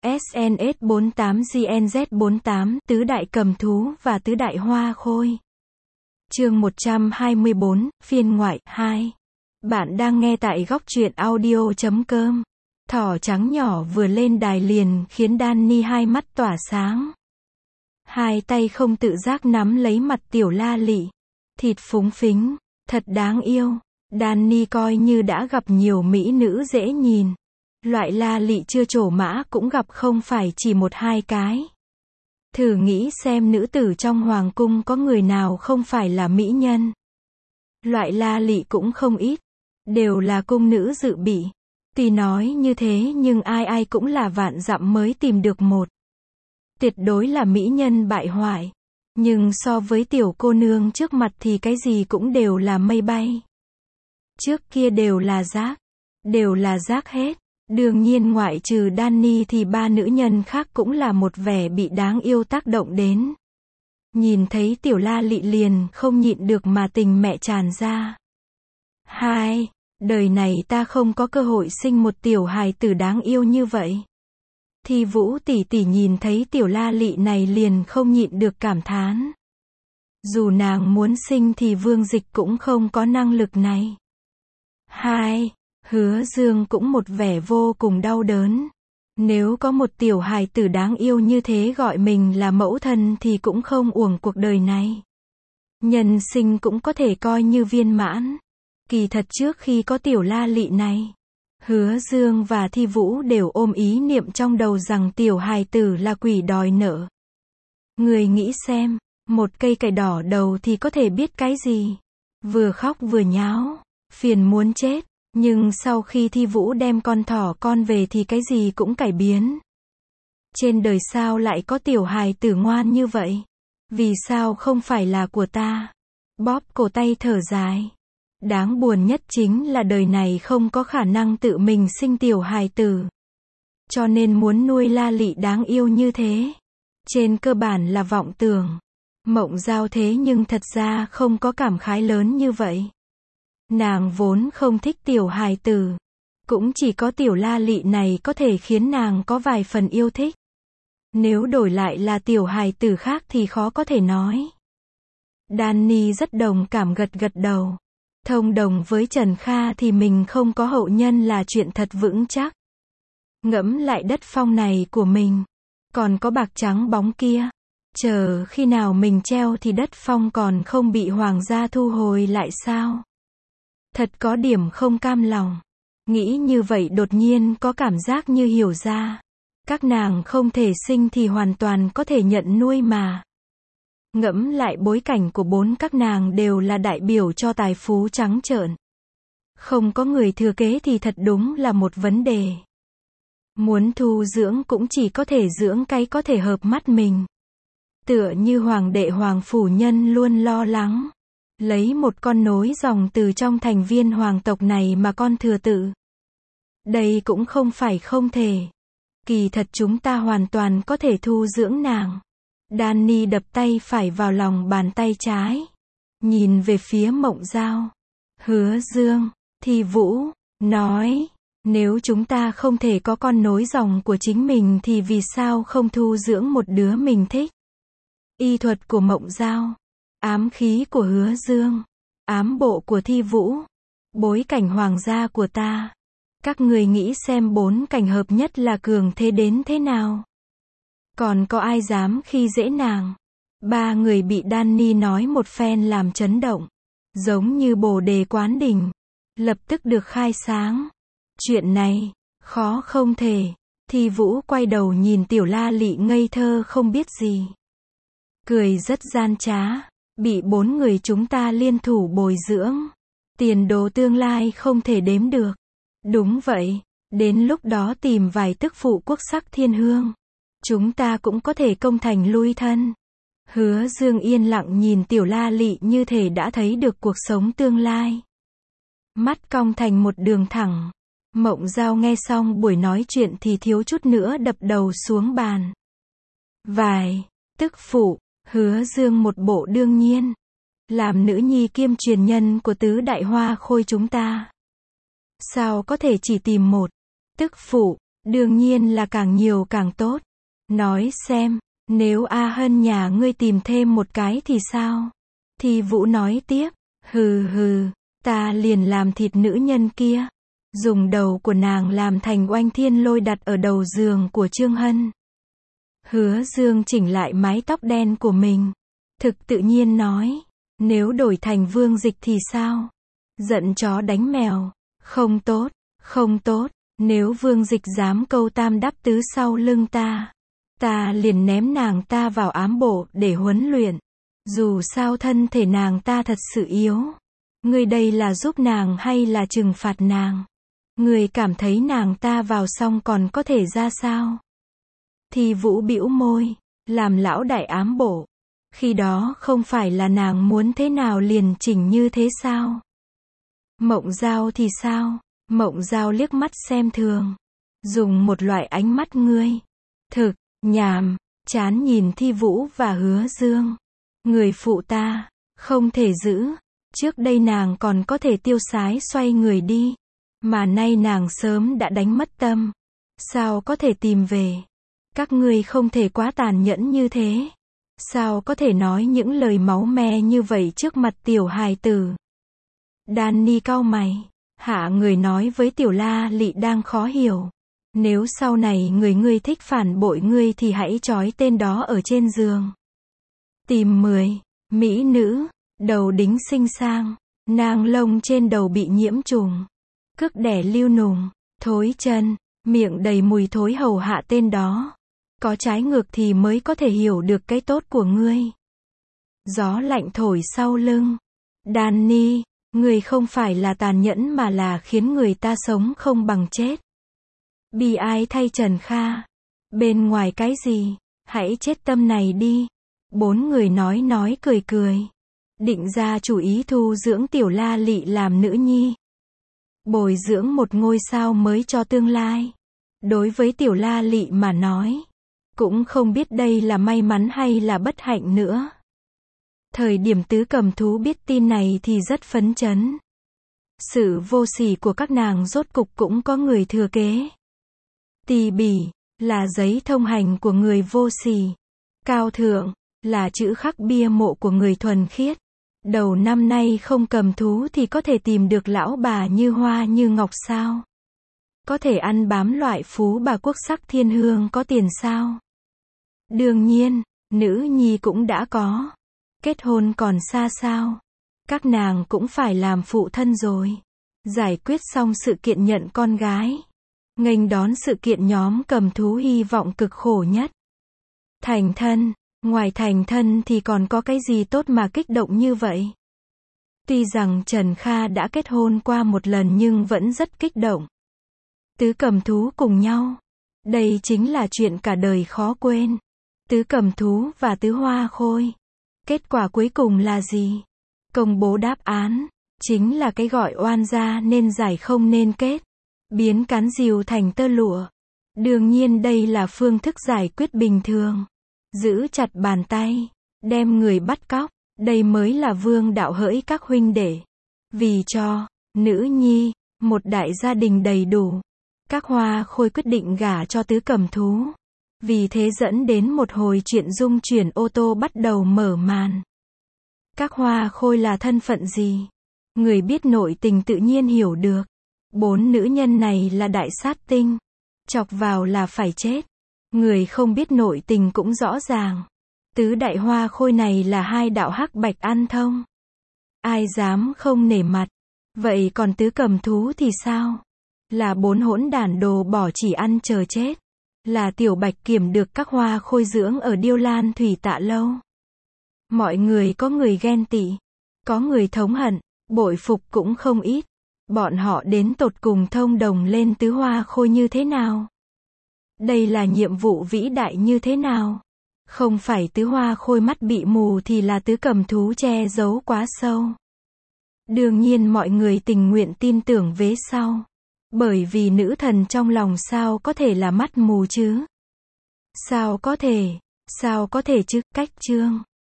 SNS48 GNZ48 Tứ đại cầm thú và tứ đại hoa khôi. Chương 124, phiên ngoại 2. Bạn đang nghe tại góc truyện audio.com. Thỏ trắng nhỏ vừa lên đài liền khiến Danny hai mắt tỏa sáng. Hai tay không tự giác nắm lấy mặt tiểu la lị. Thịt phúng phính, thật đáng yêu. Danny coi như đã gặp nhiều mỹ nữ dễ nhìn. Loại la lị chưa trổ mã cũng gặp không phải chỉ một hai cái. Thử nghĩ xem nữ tử trong hoàng cung có người nào không phải là mỹ nhân. Loại la lị cũng không ít. Đều là cung nữ dự bị. Tuy nói như thế nhưng ai ai cũng là vạn dặm mới tìm được một. Tuyệt đối là mỹ nhân bại hoại. Nhưng so với tiểu cô nương trước mặt thì cái gì cũng đều là mây bay. Trước kia đều là rác. Đều là rác hết. Đương nhiên ngoại trừ Danny thì ba nữ nhân khác cũng là một vẻ bị đáng yêu tác động đến. Nhìn thấy tiểu la lị liền không nhịn được mà tình mẹ tràn ra. Hai, đời này ta không có cơ hội sinh một tiểu hài tử đáng yêu như vậy. Thì Vũ tỷ tỷ nhìn thấy tiểu la lị này liền không nhịn được cảm thán. Dù nàng muốn sinh thì Vương Dịch cũng không có năng lực này. Hai, Hứa Dương cũng một vẻ vô cùng đau đớn. Nếu có một tiểu hài tử đáng yêu như thế gọi mình là mẫu thân thì cũng không uổng cuộc đời này. Nhân sinh cũng có thể coi như viên mãn. Kỳ thật trước khi có tiểu la lị này, Hứa Dương và Thi Vũ đều ôm ý niệm trong đầu rằng tiểu hài tử là quỷ đòi nợ. Người nghĩ xem, một cây cải đỏ đầu thì có thể biết cái gì? Vừa khóc vừa nháo, phiền muốn chết. Nhưng sau khi Thi Vũ đem con thỏ con về thì cái gì cũng cải biến. Trên đời sao lại có tiểu hài tử ngoan như vậy? Vì sao không phải là của ta? Bóp cổ tay thở dài. Đáng buồn nhất chính là đời này không có khả năng tự mình sinh tiểu hài tử. Cho nên muốn nuôi la lị đáng yêu như thế. Trên cơ bản là vọng tưởng. Mộng Giao thế nhưng thật ra không có cảm khái lớn như vậy. Nàng vốn không thích tiểu hài tử. Cũng chỉ có tiểu la lị này có thể khiến nàng có vài phần yêu thích. Nếu đổi lại là tiểu hài tử khác thì khó có thể nói. Danny rất đồng cảm gật gật đầu. Thông đồng với Trần Kha thì mình không có hậu nhân là chuyện thật vững chắc. Ngẫm lại đất phong này của mình. Còn có bạc trắng bóng kia. Chờ khi nào mình treo thì đất phong còn không bị hoàng gia thu hồi lại sao? Thật có điểm không cam lòng. Nghĩ như vậy đột nhiên có cảm giác như hiểu ra. Các nàng không thể sinh thì hoàn toàn có thể nhận nuôi mà. Ngẫm lại bối cảnh của bốn các nàng đều là đại biểu cho tài phú trắng trợn. Không có người thừa kế thì thật đúng là một vấn đề. Muốn thu dưỡng cũng chỉ có thể dưỡng cái có thể hợp mắt mình. Tựa như hoàng đệ hoàng phủ nhân luôn lo lắng. Lấy một con nối dòng từ trong thành viên hoàng tộc này mà con thừa tự. Đây cũng không phải không thể. Kỳ thật chúng ta hoàn toàn có thể thu dưỡng nàng. Danny đập tay phải vào lòng bàn tay trái. Nhìn về phía Mộng Giao. Hứa Dương, Thi Vũ, nói. Nếu chúng ta không thể có con nối dòng của chính mình thì vì sao không thu dưỡng một đứa mình thích? Y thuật của Mộng Giao. Ám khí của Hứa Dương. Ám bộ của Thi Vũ. Bối cảnh hoàng gia của ta. Các người nghĩ xem bốn cảnh hợp nhất là cường thế đến thế nào? Còn có ai dám khi dễ nàng? Ba người bị Danny nói một phen làm chấn động. Giống như bồ đề quán đỉnh. Lập tức được khai sáng. Chuyện này, khó không thể. Thi Vũ quay đầu nhìn tiểu la lị ngây thơ không biết gì. Cười rất gian trá. Bị bốn người chúng ta liên thủ bồi dưỡng. Tiền đồ tương lai không thể đếm được. Đúng vậy. Đến lúc đó tìm vài tức phụ quốc sắc thiên hương. Chúng ta cũng có thể công thành lui thân. Hứa Dương yên lặng nhìn tiểu la lị như thể đã thấy được cuộc sống tương lai. Mắt cong thành một đường thẳng. Mộng Giao nghe xong buổi nói chuyện thì thiếu chút nữa đập đầu xuống bàn. Vài tức phụ. Hứa Dương một bộ đương nhiên. Làm nữ nhi kiêm truyền nhân của tứ đại hoa khôi chúng ta. Sao có thể chỉ tìm một tức phụ? Đương nhiên là càng nhiều càng tốt. Nói xem, nếu A Hân nhà ngươi tìm thêm một cái thì sao? Thì Vũ nói tiếp, hừ, ta liền làm thịt nữ nhân kia. Dùng đầu của nàng làm thành oanh thiên lôi đặt ở đầu giường của Trương Hân. Hứa Dương chỉnh lại mái tóc đen của mình. Thực tự nhiên nói, nếu đổi thành Vương Dịch thì sao? Giận chó đánh mèo. Không tốt, nếu Vương Dịch dám câu tam đắp tứ sau lưng ta liền ném nàng ta vào ám bộ để huấn luyện. Dù sao thân thể nàng ta thật sự yếu. Ngươi đây là giúp nàng hay là trừng phạt nàng? Ngươi cảm thấy nàng ta vào xong còn có thể ra sao? Thì Vũ bĩu môi, làm lão đại ám bộ. Khi đó không phải là nàng muốn thế nào liền chỉnh như thế sao? Mộng Giao thì sao? Mộng Giao liếc mắt xem thường. Dùng một loại ánh mắt ngươi. Thực, nhàm, chán nhìn Thi Vũ và Hứa Dương. Người phụ ta, không thể giữ. Trước đây nàng còn có thể tiêu sái xoay người đi. Mà nay nàng sớm đã đánh mất tâm. Sao có thể tìm về? Các ngươi không thể quá tàn nhẫn như thế. Sao có thể nói những lời máu me như vậy trước mặt tiểu hài tử? Danny cau mày. Hạ người nói với tiểu La Lị đang khó hiểu. Nếu sau này ngươi thích phản bội ngươi thì hãy trói tên đó ở trên giường. Tìm 10 mỹ nữ, đầu đính xinh sang, nang lông trên đầu bị nhiễm trùng, cức đẻ lưu nùng, thối chân, miệng đầy mùi thối hầu hạ tên đó. Có trái ngược thì mới có thể hiểu được cái tốt của ngươi. Gió lạnh thổi sau lưng. Danny, ngươi không phải là tàn nhẫn mà là khiến người ta sống không bằng chết. Bi ai thay Trần Kha. Bên ngoài cái gì? Hãy chết tâm này đi. 4 người nói cười. Định ra chủ ý thu dưỡng tiểu La Lị làm nữ nhi. Bồi dưỡng một ngôi sao mới cho tương lai. Đối với tiểu La Lị mà nói, cũng không biết đây là may mắn hay là bất hạnh nữa. Thời điểm Tứ Cầm Thú biết tin này thì rất phấn chấn. Sự vô sỉ của các nàng rốt cục cũng có người thừa kế. Tỳ bỉ, là giấy thông hành của người vô sỉ. Cao thượng, là chữ khắc bia mộ của người thuần khiết. Đầu năm nay không cầm thú thì có thể tìm được lão bà như hoa như ngọc sao? Có thể ăn bám loại phú bà quốc sắc thiên hương có tiền sao? Đương nhiên, nữ nhi cũng đã có. Kết hôn còn xa sao? Các nàng cũng phải làm phụ thân rồi. Giải quyết xong sự kiện nhận con gái. Nghênh đón sự kiện nhóm cầm thú hy vọng cực khổ nhất. Thành thân. Ngoài thành thân thì còn có cái gì tốt mà kích động như vậy? Tuy rằng Trần Kha đã kết hôn qua một lần nhưng vẫn rất kích động. Tứ cầm thú cùng nhau. Đây chính là chuyện cả đời khó quên. Tứ cầm thú và tứ hoa khôi. Kết quả cuối cùng là gì? Công bố đáp án. Chính là cái gọi oan gia nên giải không nên kết. Biến cán rìu thành tơ lụa. Đương nhiên đây là phương thức giải quyết bình thường. Giữ chặt bàn tay. Đem người bắt cóc. Đây mới là vương đạo hỡi các huynh đệ. Vì cho nữ nhi một đại gia đình đầy đủ. Các hoa khôi quyết định gả cho tứ cầm thú. Vì thế dẫn đến một hồi chuyện dung chuyển ô tô bắt đầu mở màn. Các hoa khôi là thân phận gì? Người biết nội tình tự nhiên hiểu được. 4 nữ nhân này là đại sát tinh. Chọc vào là phải chết. Người không biết nội tình cũng rõ ràng. Tứ đại hoa khôi này là 2 đạo hắc bạch ăn thông. Ai dám không nể mặt. Vậy còn tứ cầm thú thì sao? Là 4 hỗn đản đồ bỏ chỉ ăn chờ chết. Là tiểu bạch kiểm được các hoa khôi dưỡng ở Điêu Lan Thủy Tạ Lâu. Mọi người có người ghen tị. Có người thống hận. Bội phục cũng không ít. Bọn họ đến tột cùng thông đồng lên tứ hoa khôi như thế nào? Đây là nhiệm vụ vĩ đại như thế nào? Không phải tứ hoa khôi mắt bị mù thì là tứ cầm thú che giấu quá sâu. Đương nhiên mọi người tình nguyện tin tưởng vế sau. Bởi vì nữ thần trong lòng sao có thể là mắt mù chứ? Sao có thể chứ? Cách chương